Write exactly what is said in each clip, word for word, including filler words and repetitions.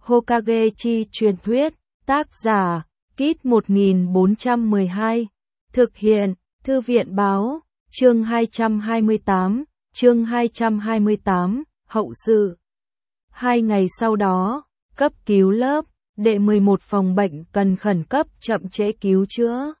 Hokage chi truyền thuyết, tác giả, Kit một nghìn bốn trăm mười hai, thực hiện, Thư viện báo, chương hai trăm hai mươi tám, chương hai trăm hai mươi tám, hậu sự. Hai ngày sau đó, cấp cứu lớp, đệ mười một phòng bệnh cần khẩn cấp chậm trễ cứu chữa.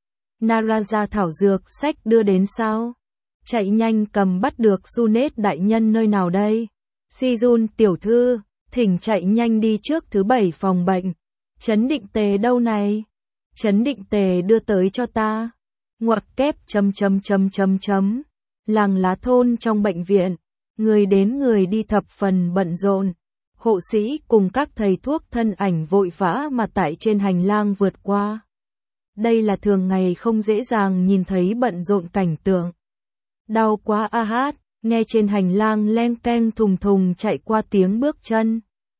Naraza thảo dược sách đưa đến sao? Chạy nhanh cầm bắt được Junet đại nhân nơi nào đây? Sijun tiểu thư, thỉnh chạy nhanh đi trước thứ bảy phòng bệnh. Chấn định tề đâu này? Chấn định tề đưa tới cho ta. Ngoặc kép chấm chấm chấm chấm chấm. Làng lá thôn trong bệnh viện, người đến người đi thập phần bận rộn. Hộ sĩ cùng các thầy thuốc thân ảnh vội vã mà tại trên hành lang vượt qua. Đây là thường ngày không dễ dàng nhìn thấy bận rộn cảnh tượng. Đau quá a hát, nghe trên hành lang len keng thùng thùng chạy qua tiếng bước chân.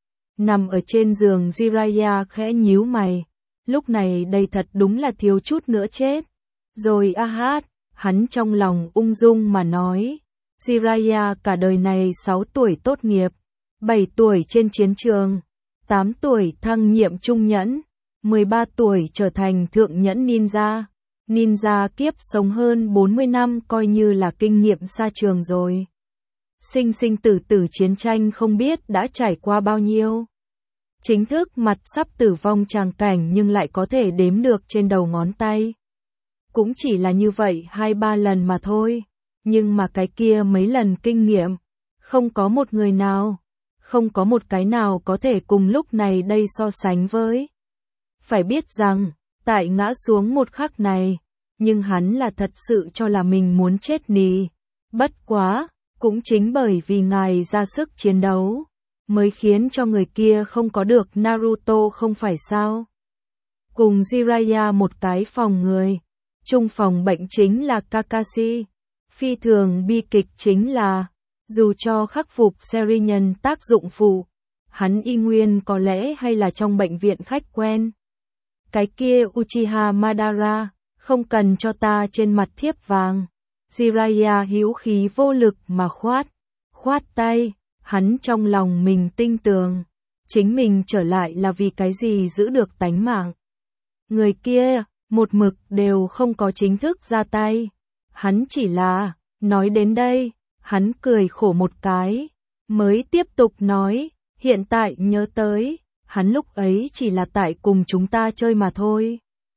Nằm ở trên giường Jiraiya khẽ nhíu mày, lúc này đây thật đúng là thiếu chút nữa chết. Rồi a hát, hắn trong lòng ung dung mà nói, Jiraiya cả đời này sáu tuổi tốt nghiệp, bảy tuổi trên chiến trường, tám tuổi thăng nhiệm trung nhẫn, mười ba tuổi trở thành thượng nhẫn ninja. Ninja kiếp sống hơn bốn mươi năm coi như là kinh nghiệm xa trường rồi. Sinh sinh tử tử chiến tranh không biết đã trải qua bao nhiêu. Chính thức mặt sắp tử vong tràng cảnh nhưng lại có thể đếm được trên đầu ngón tay. Cũng chỉ là như vậy hai ba lần mà thôi. Nhưng mà cái kia mấy lần kinh nghiệm, không có một người nào, không có một cái nào có thể cùng lúc này đây so sánh với. Phải biết rằng, tại ngã xuống một khắc này, nhưng hắn là thật sự cho là mình muốn chết nì. Bất quá, cũng chính bởi vì ngài ra sức chiến đấu, mới khiến cho người kia không có được Naruto không phải sao. Cùng Jiraiya một cái phòng người, chung phòng bệnh chính là Kakashi. Phi thường bi kịch chính là, dù cho khắc phục Serinhân tác dụng phụ, hắn y nguyên có lẽ hay là trong bệnh viện khách quen. Cái kia Uchiha Madara, không cần cho ta trên mặt thiếp vàng. Jiraiya hữu khí vô lực mà khoát, khoát tay, hắn trong lòng mình tinh tường. Chính mình trở lại là vì cái gì giữ được tánh mạng. Người kia, một mực đều không có chính thức ra tay. Hắn chỉ là, nói đến đây, hắn cười khổ một cái, mới tiếp tục nói, hiện tại nhớ tới, hắn lúc ấy chỉ là tại cùng chúng ta chơi mà thôi.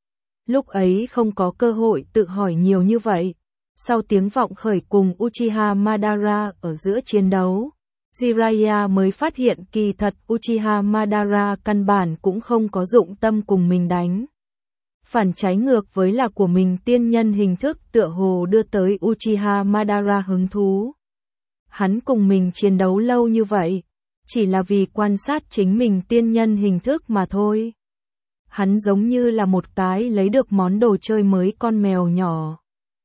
Lúc ấy không có cơ hội tự hỏi nhiều như vậy. Sau tiếng vọng khởi cùng Uchiha Madara ở giữa chiến đấu, Jiraiya mới phát hiện kỳ thật Uchiha Madara căn bản cũng không có dụng tâm cùng mình đánh. Phản trái ngược với là của mình tiên nhân hình thức tựa hồ đưa tới Uchiha Madara hứng thú. Hắn cùng mình chiến đấu lâu như vậy, chỉ là vì quan sát chính mình tiên nhân hình thức mà thôi. Hắn giống như là một cái lấy được món đồ chơi mới con mèo nhỏ.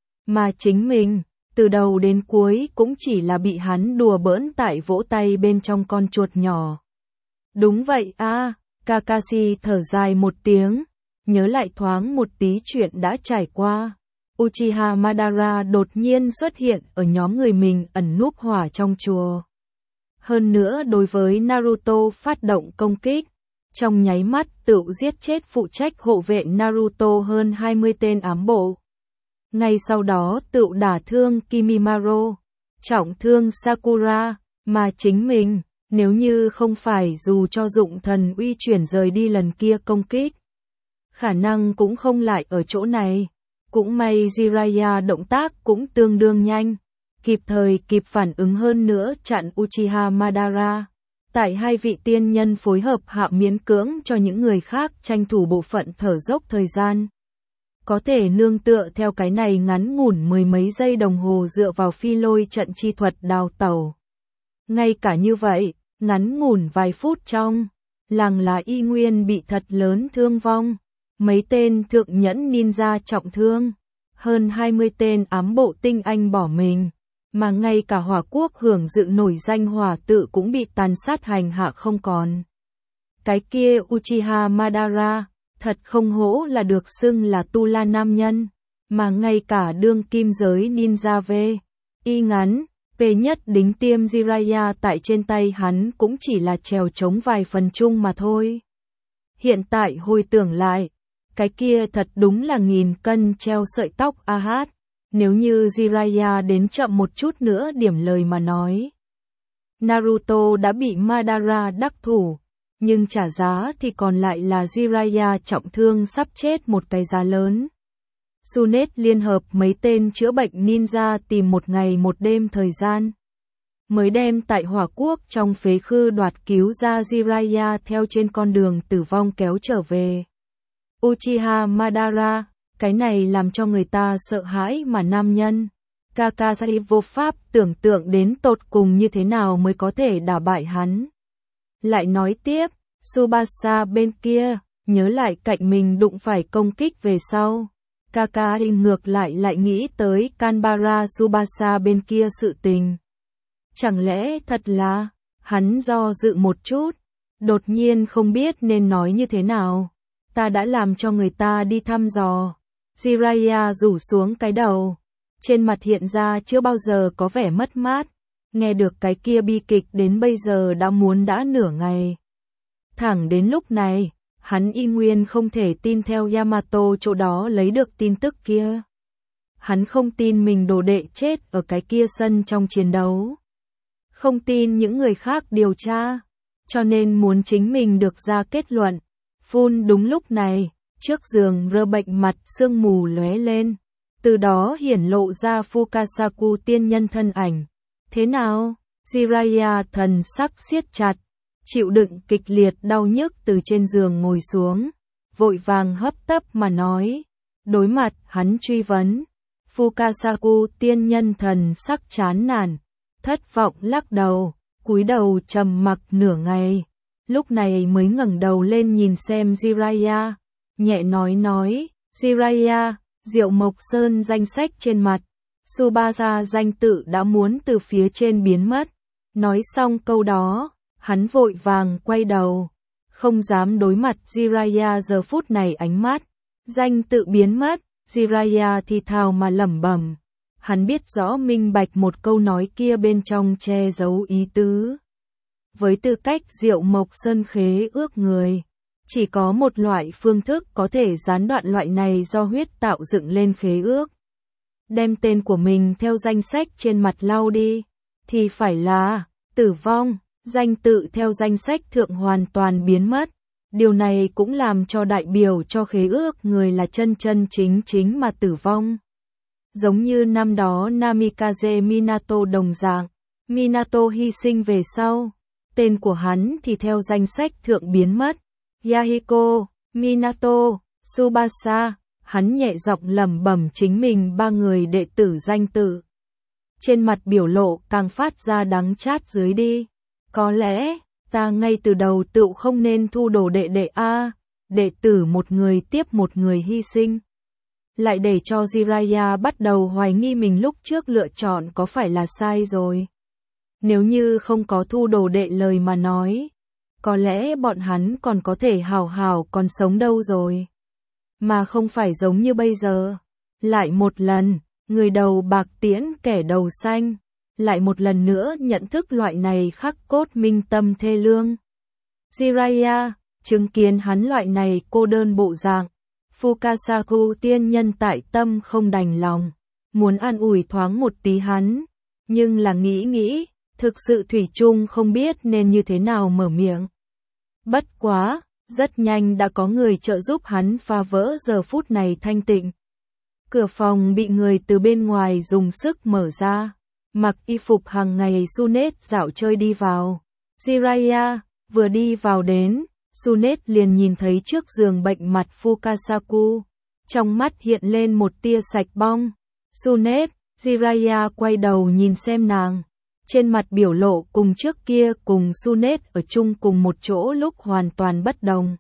Mà chính mình, từ đầu đến cuối cũng chỉ là bị hắn đùa bỡn tại vỗ tay bên trong con chuột nhỏ. Đúng vậy a, à, Kakashi thở dài một tiếng, nhớ lại thoáng một tí chuyện đã trải qua. Uchiha Madara đột nhiên xuất hiện ở nhóm người mình ẩn núp hỏa trong chùa. Hơn nữa đối với Naruto phát động công kích, trong nháy mắt tự giết chết phụ trách hộ vệ Naruto hơn hai mươi tên ám bộ. Ngay sau đó tự đả thương Kimimaro, trọng thương Sakura, mà chính mình, nếu như không phải dù cho dụng thần uy chuyển rời đi lần kia công kích, khả năng cũng không lại ở chỗ này. Cũng may Jiraiya động tác cũng tương đương nhanh, kịp thời kịp phản ứng hơn nữa chặn Uchiha Madara. Tại hai vị tiên nhân phối hợp hạ miễn cưỡng cho những người khác tranh thủ bộ phận thở dốc thời gian. Có thể nương tựa theo cái này ngắn ngủn mười mấy giây đồng hồ dựa vào phi lôi trận chi thuật đào tẩu. Ngay cả như vậy, ngắn ngủn vài phút trong, làng lá y nguyên bị thật lớn thương vong. Mấy tên thượng nhẫn ninja trọng thương, hơn hai mươi tên ám bộ tinh anh bỏ mình, mà ngay cả hỏa quốc hưởng dự nổi danh hỏa tự cũng bị tàn sát hành hạ không còn. Cái kia Uchiha Madara, thật không hổ là được xưng là tu la nam nhân, mà ngay cả đương kim giới ninja về, y ngắn, P nhất đính tiêm Jiraiya tại trên tay hắn cũng chỉ là trèo trống vài phần chung mà thôi. Hiện tại hồi tưởng lại, cái kia thật đúng là nghìn cân treo sợi tóc a hát. Nếu như Jiraiya đến chậm một chút nữa điểm lời mà nói, Naruto đã bị Madara đắc thủ, nhưng trả giá thì còn lại là Jiraiya trọng thương sắp chết một cái giá lớn. Tsunade liên hợp mấy tên chữa bệnh ninja tìm một ngày một đêm thời gian, mới đem tại Hỏa Quốc trong phế khư đoạt cứu ra Jiraiya theo trên con đường tử vong kéo trở về. Uchiha Madara, cái này làm cho người ta sợ hãi mà nam nhân. Kakashi vô pháp tưởng tượng đến tột cùng như thế nào mới có thể đả bại hắn. Lại nói tiếp, Tsubasa bên kia, nhớ lại cạnh mình đụng phải công kích về sau. Kakashi ngược lại lại nghĩ tới Kanbara Tsubasa bên kia sự tình. Chẳng lẽ thật là, hắn do dự một chút, đột nhiên không biết nên nói như thế nào. Ta đã làm cho người ta đi thăm dò. Jiraiya rủ xuống cái đầu, trên mặt hiện ra chưa bao giờ có vẻ mất mát, nghe được cái kia bi kịch đến bây giờ đã muốn đã nửa ngày. Thẳng đến lúc này, hắn y nguyên không thể tin theo Yamato chỗ đó lấy được tin tức kia. Hắn không tin mình đồ đệ chết ở cái kia sân trong chiến đấu. Không tin những người khác điều tra, cho nên muốn chính mình được ra kết luận. Phun đúng lúc này, trước giường rơ bệnh mặt sương mù lóe lên, từ đó hiển lộ ra Fukasaku tiên nhân thân ảnh. Thế nào? Jiraiya thần sắc siết chặt, chịu đựng kịch liệt đau nhức từ trên giường ngồi xuống, vội vàng hấp tấp mà nói. Đối mặt hắn truy vấn, Fukasaku tiên nhân thần sắc chán nản, thất vọng lắc đầu, cúi đầu trầm mặc nửa ngày, lúc này mới ngẩng đầu lên nhìn xem Jiraiya, nhẹ nói nói, Jiraiya, Diệu Mộc Sơn danh sách trên mặt, Tsubasa danh tự đã muốn từ phía trên biến mất. Nói xong câu đó, hắn vội vàng quay đầu, không dám đối mặt Jiraiya giờ phút này ánh mắt. Danh tự biến mất, Jiraiya thì thào mà lẩm bẩm. Hắn biết rõ minh bạch một câu nói kia bên trong che giấu ý tứ. Với tư cách Diệu Mộc Sơn khế ước người, chỉ có một loại phương thức có thể gián đoạn loại này do huyết tạo dựng lên khế ước. Đem tên của mình theo danh sách trên mặt lau đi, thì phải là tử vong, danh tự theo danh sách thượng hoàn toàn biến mất. Điều này cũng làm cho đại biểu cho khế ước người là chân chân chính chính mà tử vong. Giống như năm đó Namikaze Minato đồng dạng, Minato hy sinh về sau, tên của hắn thì theo danh sách thượng biến mất. Yahiko, Minato, Tsubasa, hắn nhẹ giọng lẩm bẩm chính mình ba người đệ tử danh tự. Trên mặt biểu lộ càng phát ra đắng chát dưới đi. Có lẽ, ta ngay từ đầu tự không nên thu đồ đệ đệ A, đệ tử một người tiếp một người hy sinh. Lại để cho Jiraiya bắt đầu hoài nghi mình lúc trước lựa chọn có phải là sai rồi. Nếu như không có thu đồ đệ lời mà nói, có lẽ bọn hắn còn có thể hào hào còn sống đâu rồi. Mà không phải giống như bây giờ. Lại một lần, người đầu bạc tiễn kẻ đầu xanh. Lại một lần nữa nhận thức loại này khắc cốt minh tâm thê lương. Jiraiya, chứng kiến hắn loại này cô đơn bộ dạng. Fukasaku tiên nhân tại tâm không đành lòng. Muốn an ủi thoáng một tí hắn. Nhưng là nghĩ nghĩ, thực sự thủy chung không biết nên như thế nào mở miệng. Bất quá, rất nhanh đã có người trợ giúp hắn phá vỡ giờ phút này thanh tịnh. Cửa phòng bị người từ bên ngoài dùng sức mở ra. Mặc y phục hàng ngày Tsunade dạo chơi đi vào. Jiraiya, vừa đi vào đến, Tsunade liền nhìn thấy trước giường bệnh mặt Fukasaku. Trong mắt hiện lên một tia sạch bong. Tsunade, Jiraiya quay đầu nhìn xem nàng. Trên mặt biểu lộ cùng trước kia cùng Tsunade ở chung cùng một chỗ lúc hoàn toàn bất đồng.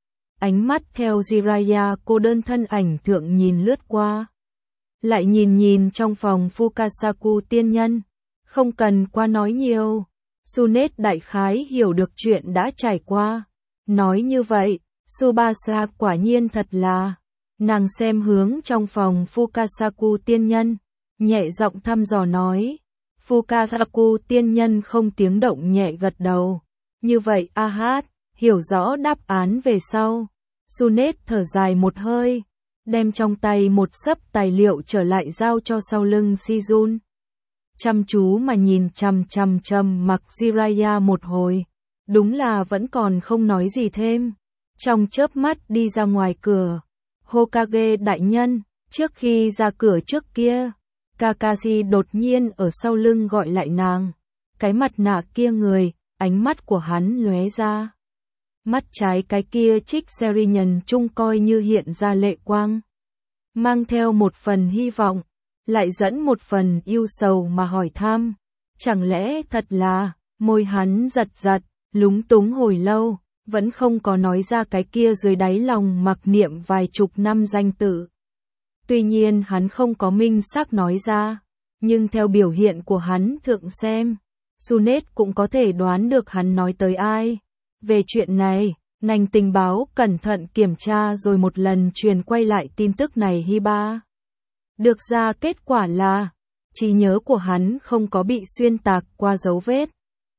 Ánh mắt theo Jiraiya cô đơn thân ảnh thượng nhìn lướt qua. Lại nhìn nhìn trong phòng Fukasaku tiên nhân. Không cần qua nói nhiều. Tsunade đại khái hiểu được chuyện đã trải qua. Nói như vậy, Tsubasa quả nhiên thật là. Nàng xem hướng trong phòng Fukasaku tiên nhân. Nhẹ giọng thăm dò nói. Fukasaku tiên nhân không tiếng động nhẹ gật đầu. Như vậy a hát, hiểu rõ đáp án về sau. Tsunade thở dài một hơi, đem trong tay một xấp tài liệu trở lại giao cho sau lưng Shizun. Chăm chú mà nhìn chằm chằm Trầm Mặc Jiraiya một hồi, đúng là vẫn còn không nói gì thêm. Trong chớp mắt đi ra ngoài cửa, Hokage đại nhân, trước khi ra cửa trước kia, Kakashi đột nhiên ở sau lưng gọi lại nàng. Cái mặt nạ kia người, ánh mắt của hắn lóe ra. Mắt trái cái kia trích Serinhân trung coi như hiện ra lệ quang. Mang theo một phần hy vọng, lại dẫn một phần yêu sầu mà hỏi thăm. Chẳng lẽ thật là, môi hắn giật giật, lúng túng hồi lâu, vẫn không có nói ra cái kia dưới đáy lòng mặc niệm vài chục năm danh tự. Tuy nhiên hắn không có minh xác nói ra, nhưng theo biểu hiện của hắn thượng xem, Tsunade cũng có thể đoán được hắn nói tới ai. Về chuyện này, ngành tình báo cẩn thận kiểm tra rồi một lần truyền quay lại tin tức này Hiba. Được ra kết quả là, trí nhớ của hắn không có bị xuyên tạc qua dấu vết.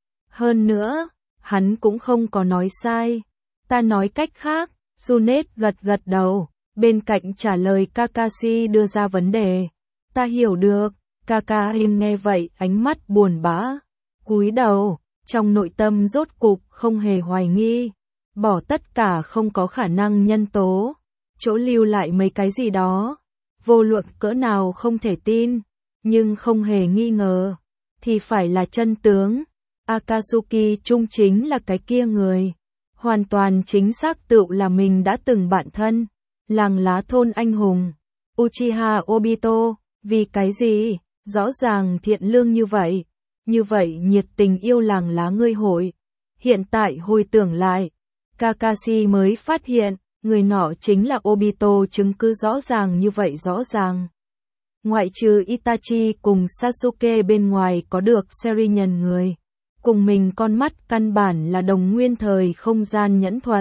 Hơn nữa, hắn cũng không có nói sai. Ta nói cách khác, Tsunade gật gật đầu, bên cạnh trả lời Kakashi đưa ra vấn đề. Ta hiểu được, Kakashi nghe vậy ánh mắt buồn bã, cúi đầu, trong nội tâm rốt cục không hề hoài nghi, bỏ tất cả không có khả năng nhân tố, chỗ lưu lại mấy cái gì đó, vô luận cỡ nào không thể tin, nhưng không hề nghi ngờ, thì phải là chân tướng. Akatsuki Trung chính là cái kia người, hoàn toàn chính xác tựu là mình đã từng bạn thân, làng lá thôn anh hùng, Uchiha Obito. Vì cái gì, rõ ràng thiện lương như vậy, như vậy nhiệt tình yêu làng lá ngươi hội. Hiện tại hồi tưởng lại, Kakashi mới phát hiện, người nọ chính là Obito, chứng cứ rõ ràng như vậy rõ ràng. Ngoại trừ Itachi cùng Sasuke bên ngoài có được Serinhân người, cùng mình con mắt căn bản là đồng nguyên thời không gian nhẫn thuật.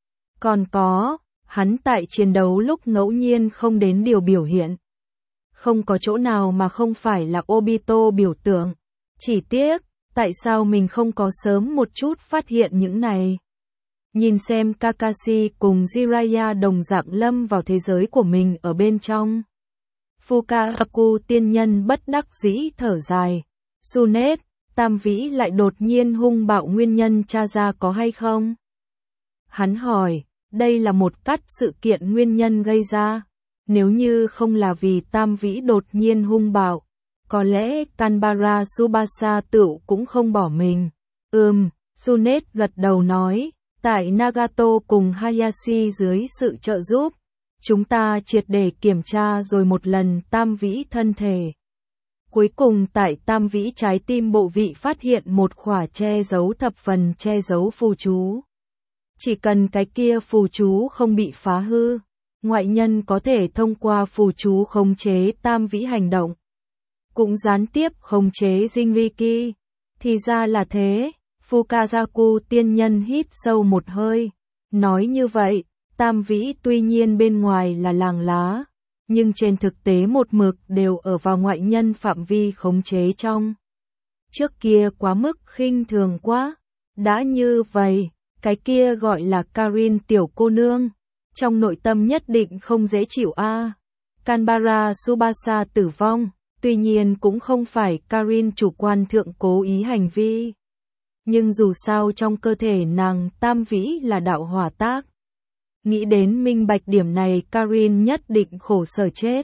Còn có, hắn tại chiến đấu lúc ngẫu nhiên không đến điều biểu hiện. Không có chỗ nào mà không phải là Obito biểu tượng. Chỉ tiếc, tại sao mình không có sớm một chút phát hiện những này. Nhìn xem Kakashi cùng Jiraiya đồng dạng lâm vào thế giới của mình ở bên trong. Fukasaku tiên nhân bất đắc dĩ thở dài. Tsunade, Tam Vĩ lại đột nhiên hung bạo nguyên nhân tra ra có hay không? Hắn hỏi, đây là một cắt sự kiện nguyên nhân gây ra. Nếu như không là vì Tam Vĩ đột nhiên hung bạo, có lẽ Kanbara Tsubasa tựu cũng không bỏ mình. Ừm, Tsunade gật đầu nói, tại Nagato cùng Hayashi dưới sự trợ giúp, chúng ta triệt để kiểm tra rồi một lần Tam Vĩ thân thể. Cuối cùng tại Tam Vĩ trái tim bộ vị phát hiện một khỏa che giấu thập phần che giấu phù chú. Chỉ cần cái kia phù chú không bị phá hư, ngoại nhân có thể thông qua phù chú khống chế Tam Vĩ hành động. Cũng gián tiếp khống chế Jinriki. Thì ra là thế, Fukasaku tiên nhân hít sâu một hơi. Nói như vậy, Tam Vĩ tuy nhiên bên ngoài là làng lá, nhưng trên thực tế một mực đều ở vào ngoại nhân phạm vi khống chế trong. Trước kia quá mức khinh thường quá. Đã như vậy, cái kia gọi là Karin tiểu cô nương, trong nội tâm nhất định không dễ chịu a. À. Kanbara Tsubasa tử vong, tuy nhiên cũng không phải Karin chủ quan thượng cố ý hành vi. Nhưng dù sao trong cơ thể nàng Tam Vĩ là đạo hỏa tác. Nghĩ đến minh bạch điểm này Karin nhất định khổ sở chết.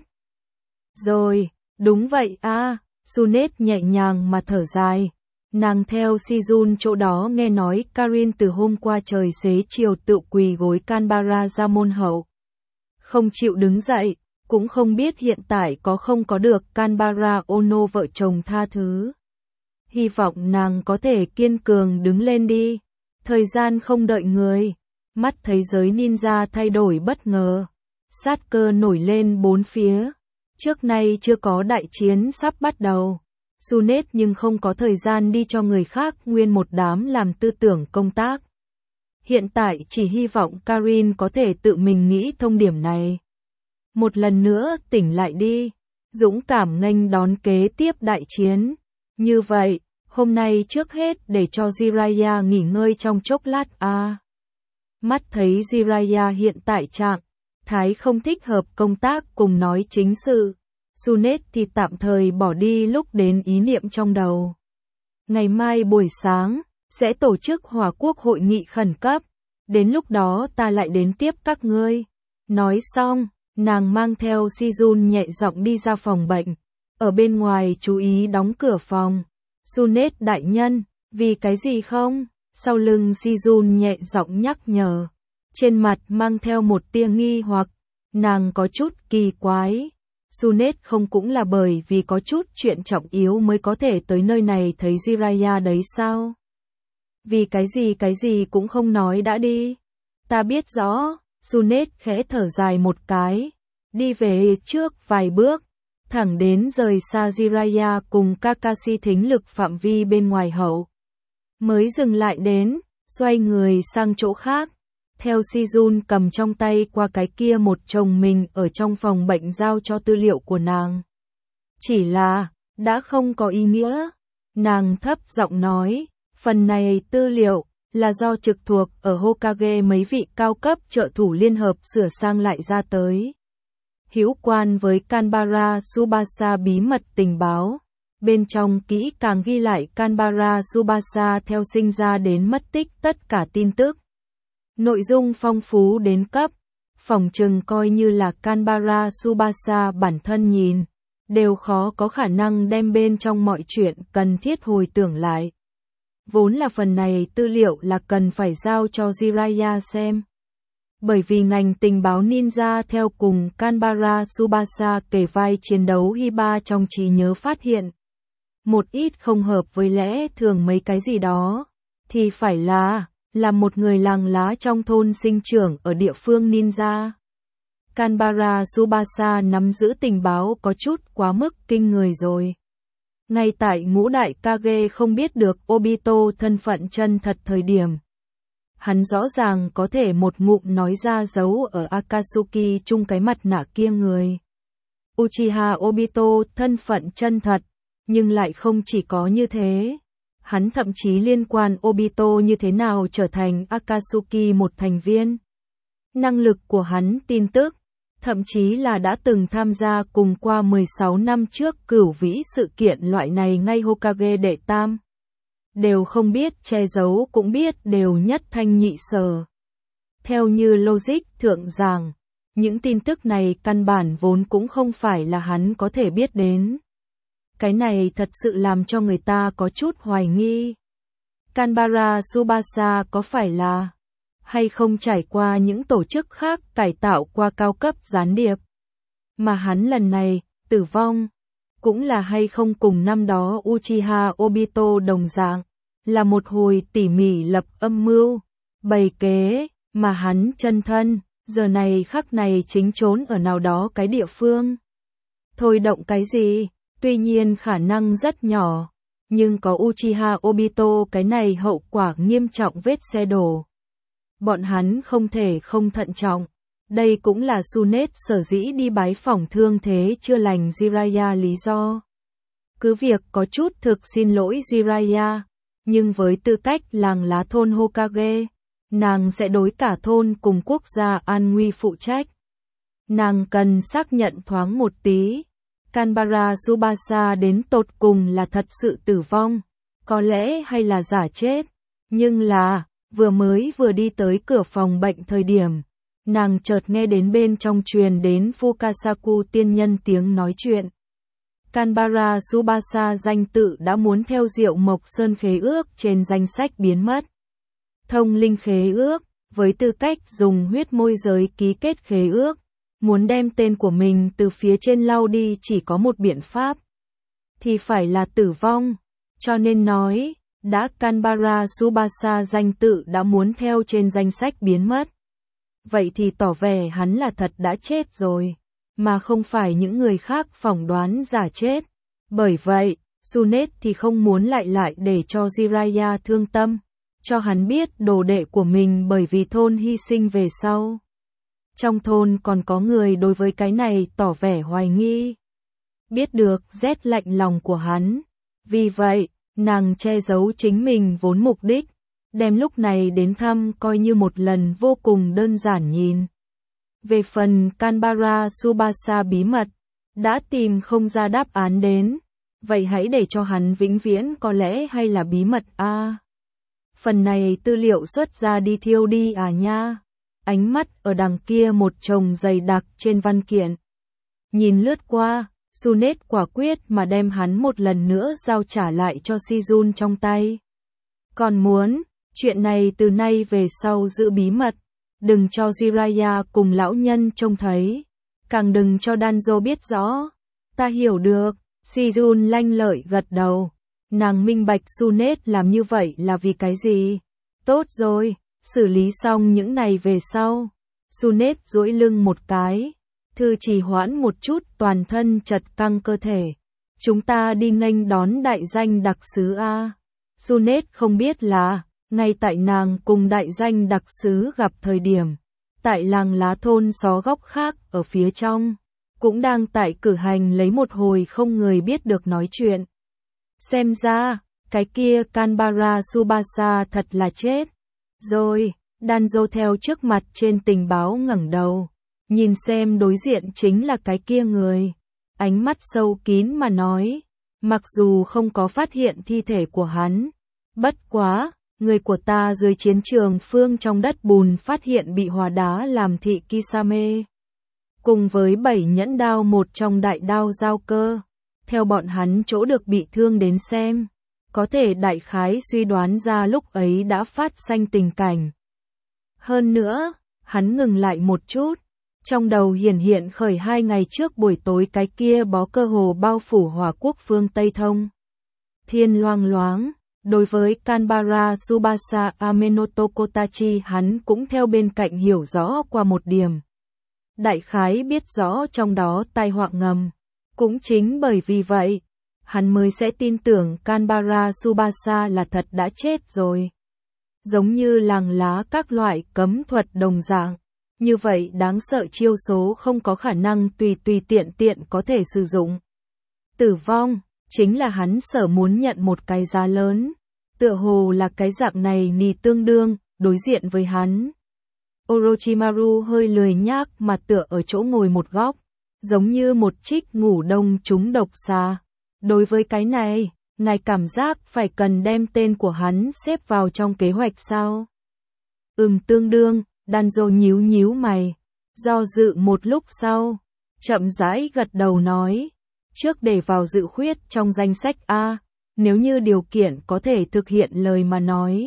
Rồi, đúng vậy a, à, Tsunade nhẹ nhàng mà thở dài. Nàng theo Shizun chỗ đó nghe nói Karin từ hôm qua trời xế chiều tự quỳ gối Kanbara ra môn hậu. Không chịu đứng dậy, cũng không biết hiện tại có không có được Kanbara Ono vợ chồng tha thứ. Hy vọng nàng có thể kiên cường đứng lên đi. Thời gian không đợi người. Mắt thấy giới ninja thay đổi bất ngờ. Sát cơ nổi lên bốn phía. Trước nay chưa có đại chiến sắp bắt đầu. Tsunade nhưng không có thời gian đi cho người khác nguyên một đám làm tư tưởng công tác. Hiện tại chỉ hy vọng Karin có thể tự mình nghĩ thông điểm này. Một lần nữa tỉnh lại đi. Dũng cảm nghênh đón kế tiếp đại chiến. Như vậy, hôm nay trước hết để cho Jiraiya nghỉ ngơi trong chốc lát a. Mắt thấy Jiraiya hiện tại trạng thái không thích hợp công tác cùng nói chính sự, Junet thì tạm thời bỏ đi lúc đến ý niệm trong đầu. Ngày mai buổi sáng, sẽ tổ chức Hỏa Quốc hội nghị khẩn cấp, đến lúc đó ta lại đến tiếp các ngươi. Nói xong, nàng mang theo Sijun nhẹ giọng đi ra phòng bệnh, ở bên ngoài chú ý đóng cửa phòng. Junet đại nhân, vì cái gì không? Sau lưng Sijun nhẹ giọng nhắc nhở, trên mặt mang theo một tia nghi hoặc, nàng có chút kỳ quái. Junet không cũng là bởi vì có chút chuyện trọng yếu mới có thể tới nơi này thấy Jiraiya đấy sao? Vì cái gì cái gì cũng không nói đã đi. Ta biết rõ, Junet khẽ thở dài một cái, đi về trước vài bước, thẳng đến rời xa Jiraiya cùng Kakashi thính lực phạm vi bên ngoài hậu. Mới dừng lại đến, xoay người sang chỗ khác. Theo Sijun cầm trong tay qua cái kia một chồng mình ở trong phòng bệnh giao cho tư liệu của nàng. Chỉ là, đã không có ý nghĩa. Nàng thấp giọng nói, phần này tư liệu, là do trực thuộc ở Hokage mấy vị cao cấp trợ thủ liên hợp sửa sang lại ra tới. Hữu quan với Kanbara Tsubasa bí mật tình báo. Bên trong kỹ càng ghi lại Kanbara Tsubasa theo sinh ra đến mất tích tất cả tin tức. Nội dung phong phú đến cấp, phỏng chừng coi như là Kanbara Tsubasa bản thân nhìn, đều khó có khả năng đem bên trong mọi chuyện cần thiết hồi tưởng lại. Vốn là phần này tư liệu là cần phải giao cho Jiraiya xem. Bởi vì ngành tình báo ninja theo cùng Kanbara Tsubasa kể vai chiến đấu Hiba trong trí nhớ phát hiện. Một ít không hợp với lẽ thường mấy cái gì đó, thì phải là, là một người làng lá trong thôn sinh trưởng ở địa phương ninja. Kanbara Tsubasa nắm giữ tình báo có chút quá mức kinh người rồi. Ngay tại ngũ đại Kage không biết được Obito thân phận chân thật thời điểm. Hắn rõ ràng có thể một ngụm nói ra giấu ở Akatsuki chung cái mặt nạ kia người. Uchiha Obito thân phận chân thật, nhưng lại không chỉ có như thế. Hắn thậm chí liên quan Obito như thế nào trở thành Akatsuki một thành viên. Năng lực của hắn tin tức, thậm chí là đã từng tham gia cùng qua mười sáu năm trước cửu vĩ sự kiện loại này ngay Hokage đệ tam. Đều không biết che giấu cũng biết đều nhất thanh nhị sở. Theo như logic thượng giảng, những tin tức này căn bản vốn cũng không phải là hắn có thể biết đến. Cái này thật sự làm cho người ta có chút hoài nghi. Kanbara Tsubasa có phải là hay không trải qua những tổ chức khác cải tạo qua cao cấp gián điệp. Mà hắn lần này, tử vong, cũng là hay không cùng năm đó Uchiha Obito đồng dạng, là một hồi tỉ mỉ lập âm mưu, bày kế, mà hắn chân thân, giờ này khắc này chính trốn ở nào đó cái địa phương. Thôi động cái gì, tuy nhiên khả năng rất nhỏ, nhưng có Uchiha Obito cái này hậu quả nghiêm trọng vết xe đổ. Bọn hắn không thể không thận trọng. Đây cũng là Junet sở dĩ đi bái phỏng thương thế chưa lành Jiraiya lý do. Cứ việc có chút thực xin lỗi Jiraiya, nhưng với tư cách làng lá thôn Hokage, nàng sẽ đối cả thôn cùng quốc gia an nguy phụ trách. Nàng cần xác nhận thoáng một tí. Kanbara Tsubasa đến tột cùng là thật sự tử vong, có lẽ hay là giả chết, nhưng là, vừa mới vừa đi tới cửa phòng bệnh thời điểm, nàng chợt nghe đến bên trong truyền đến Fukasaku tiên nhân tiếng nói chuyện. Kanbara Tsubasa danh tự đã muốn theo Diệu Mộc Sơn khế ước trên danh sách biến mất. Thông linh khế ước, với tư cách dùng huyết môi giới ký kết khế ước, muốn đem tên của mình từ phía trên lau đi chỉ có một biện pháp, thì phải là tử vong, cho nên nói, đã Kanbara Tsubasa danh tự đã muốn theo trên danh sách biến mất. Vậy thì tỏ vẻ hắn là thật đã chết rồi, mà không phải những người khác phỏng đoán giả chết. Bởi vậy, Junet thì không muốn lại lại để cho Jiraiya thương tâm, cho hắn biết đồ đệ của mình bởi vì thôn hy sinh về sau. Trong thôn còn có người đối với cái này tỏ vẻ hoài nghi. Biết được rét lạnh lòng của hắn, Vì vậy, nàng che giấu chính mình vốn mục đích, đem lúc này đến thăm coi như một lần vô cùng đơn giản nhìn. Về phần Canberra Tsubasa bí mật, đã tìm không ra đáp án đến, vậy hãy để cho hắn vĩnh viễn có lẽ hay là bí mật a. À, phần này tư liệu xuất ra đi thiêu đi à nha. Ánh mắt ở đằng kia một chồng dày đặc trên văn kiện. Nhìn lướt qua, Sunet quả quyết mà đem hắn một lần nữa giao trả lại cho Sejun trong tay. Còn muốn, chuyện này từ nay về sau giữ bí mật, đừng cho Jiraiya cùng lão nhân trông thấy, càng đừng cho Danzo biết rõ. Ta hiểu được, Sejun lanh lợi gật đầu, nàng minh bạch Sunet làm như vậy là vì cái gì. Tốt rồi, xử lý xong những này về sau. Sunet duỗi lưng một cái, thư trì hoãn một chút toàn thân chật căng cơ thể. Chúng ta đi nghênh đón đại danh đặc sứ a. Sunet không biết là, ngay tại nàng cùng đại danh đặc sứ gặp thời điểm, tại làng lá thôn xó góc khác ở phía trong, cũng đang tại cử hành lấy một hồi không người biết được nói chuyện. Xem ra, cái kia Canberra Tsubasa thật là chết. Rồi, Danzo theo trước mặt trên tình báo ngẩng đầu, nhìn xem đối diện chính là cái kia người. Ánh mắt sâu kín mà nói, mặc dù không có phát hiện thi thể của hắn, bất quá, người của ta dưới chiến trường phương trong đất bùn phát hiện bị hóa đá làm thị Kisame. Cùng với bảy nhẫn đao một trong đại đao giao cơ, theo bọn hắn chỗ được bị thương đến xem, có thể đại khái suy đoán ra lúc ấy đã phát sinh tình cảnh. Hơn nữa, hắn ngừng lại một chút, trong đầu hiển hiện khởi hai ngày trước buổi tối cái kia bó cơ hồ bao phủ Hỏa Quốc phương Tây Thông. Thiên loang loáng, đối với Canberra Tsubasa Amenoto Kotachi hắn cũng theo bên cạnh hiểu rõ qua một điểm. Đại khái biết rõ trong đó tai họa ngầm. Cũng chính bởi vì vậy, hắn mới sẽ tin tưởng Canberra Tsubasa là thật đã chết rồi. Giống như làng lá các loại cấm thuật đồng dạng, như vậy đáng sợ chiêu số không có khả năng tùy tùy tiện tiện có thể sử dụng. Tử vong, chính là hắn sở muốn nhận một cái giá lớn, tựa hồ là cái dạng này nì tương đương, đối diện với hắn. Orochimaru hơi lười nhác mà tựa ở chỗ ngồi một góc, giống như một trích ngủ đông trúng độc xà. Đối với cái này, ngài cảm giác phải cần đem tên của hắn xếp vào trong kế hoạch sao? Ừm tương đương, Danzo nhíu nhíu mày, do dự một lúc sau, chậm rãi gật đầu nói, trước để vào dự khuyết trong danh sách A, nếu như điều kiện có thể thực hiện lời mà nói.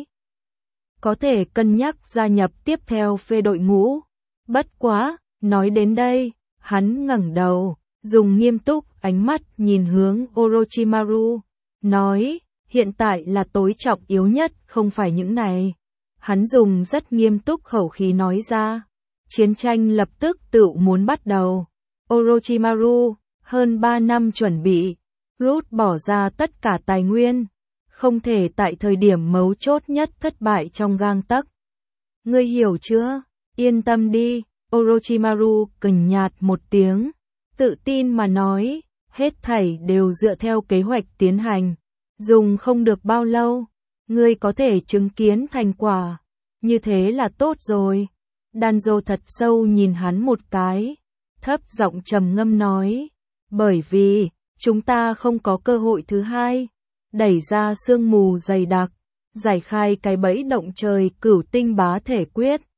Có thể cân nhắc gia nhập tiếp theo phê đội ngũ. Bất quá, nói đến đây, hắn ngẩng đầu, dùng nghiêm túc ánh mắt nhìn hướng Orochimaru, nói, hiện tại là tối trọng yếu nhất không phải những này. Hắn dùng rất nghiêm túc khẩu khí nói ra, chiến tranh lập tức tự muốn bắt đầu. Orochimaru, hơn ba năm chuẩn bị, rút bỏ ra tất cả tài nguyên, không thể tại thời điểm mấu chốt nhất thất bại trong gang tấc. Ngươi hiểu chưa? Yên tâm đi, Orochimaru cười nhạt một tiếng, tự tin mà nói, hết thảy đều dựa theo kế hoạch tiến hành, dùng không được bao lâu, ngươi có thể chứng kiến thành quả, như thế là tốt rồi. Danzo thật sâu nhìn hắn một cái, thấp giọng trầm ngâm nói, bởi vì, chúng ta không có cơ hội thứ hai, đẩy ra sương mù dày đặc, giải khai cái bẫy động trời cửu tinh bá thể quyết,